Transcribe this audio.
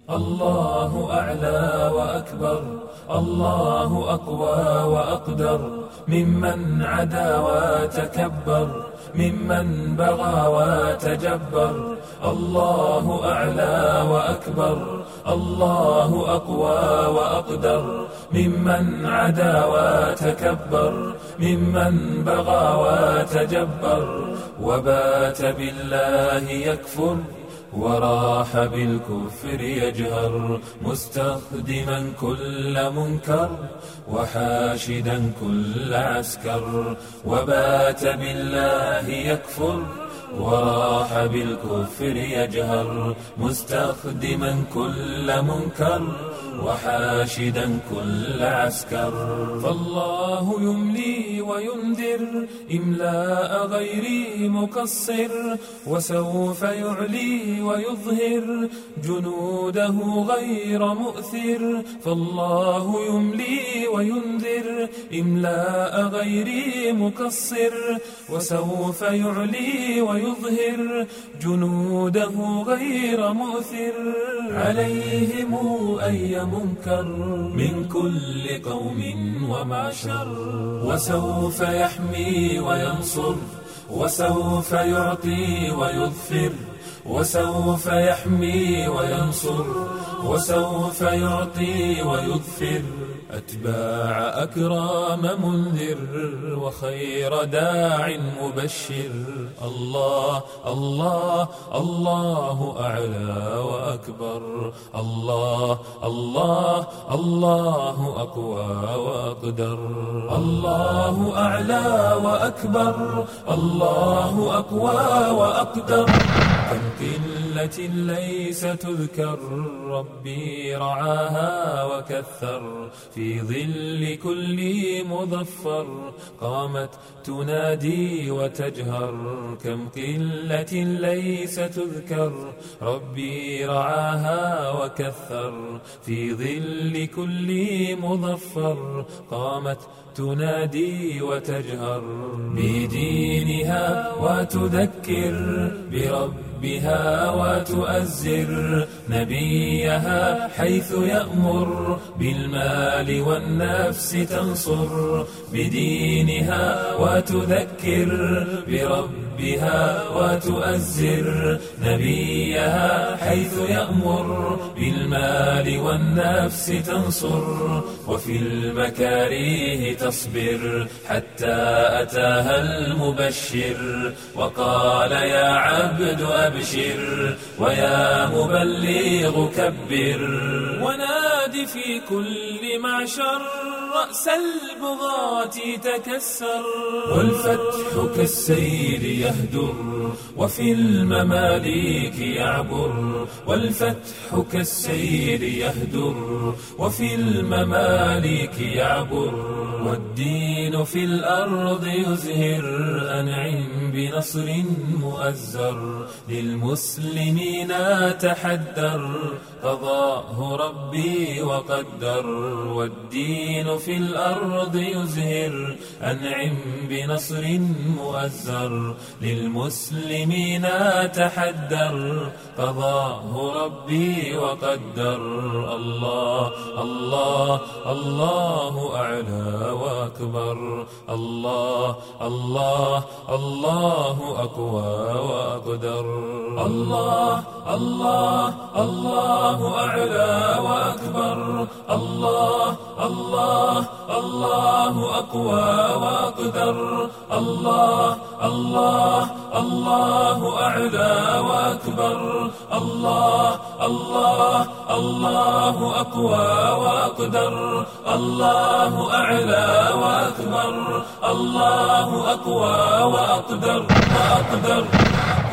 الله أعلى وأكبر، الله أقوى وأقدر ممن عدا وتكبر، ممن بغى وتجبر. الله أعلى وأكبر، الله أقوى وأقدر ممن عدا وتكبر، ممن بغى وتجبر. وبات بالله يكفر وراح بالكفر يجهر، مستخدما كل منكر وحاشدا كل عسكر. وبات بالله يكفر وراح بالكفر يجهر، مستخدما كل منكر وحاشدا كل عسكر. فالله يملي وينذر إملاء غير مقصر، وسوف يعلي ويظهر جنوده غير مؤثر. فالله يملي وينذر إملاء غير مقصر، وسوف يعلي ويظهر جنوده غير مؤثر. عليهم أي منكر من كل قوم ومعشر، وسوف يحمي وينصر، وسوف يعطي ويظفر. وسوف يحمي وينصر، وسوف يعطي ويظفر. أتباع أكرام منذر وخير داع مبشر. الله الله الله أعلى وأكبر، الله الله الله أقوى وأقدر. الله أعلى وأكبر، الله أقوى وأقدر. كم قلة ليس تذكر، ربي رعاها وكثر. في ظل كل مظفر قامت تنادي وتجهر. كم قلة ليس تذكر، ربي رعاها وكثر. في ظل كل مظفر قامت تنادي وتجهر. بدينها وتذكر، بربها وتؤزر نبيها حيث يأمر. بالمال والنفس تنصر، بدينها وتذكر، بربها وتؤزر نبيها حيث يأمر. بالمال والنفس تنصر، وفي المكاره تصبر. حتى أتاها المبشر وقال يا عبد أبشر، ويا مبلغ كبر. ونادي في كل معشر، رأس البغاة تكسر. والفتح كالسيل يهدر، وفي المماليك يعبر. والفتح كالسيل يهدر، وفي المماليك يعبر. والدين في الأرض يزهر، أنعم بنصر مؤزر. للمسلمين تحدر، قضاه ربي وقدر. والدين في الأرض يزهر، أنعم بنصر مؤزر. للمسلمين تحدر، قضاه ربي وقدر. الله الله الله أعلى وأكبر، الله الله الله أقوى وأقدر. الله الله الله أعلى وأكبر، الله الله الله أقوى وأقدر. الله الله الله أعلى وأكبر، الله الله الله أقوى وأقدر. الله أعلى وأكبر، الله أقوى وأقدر.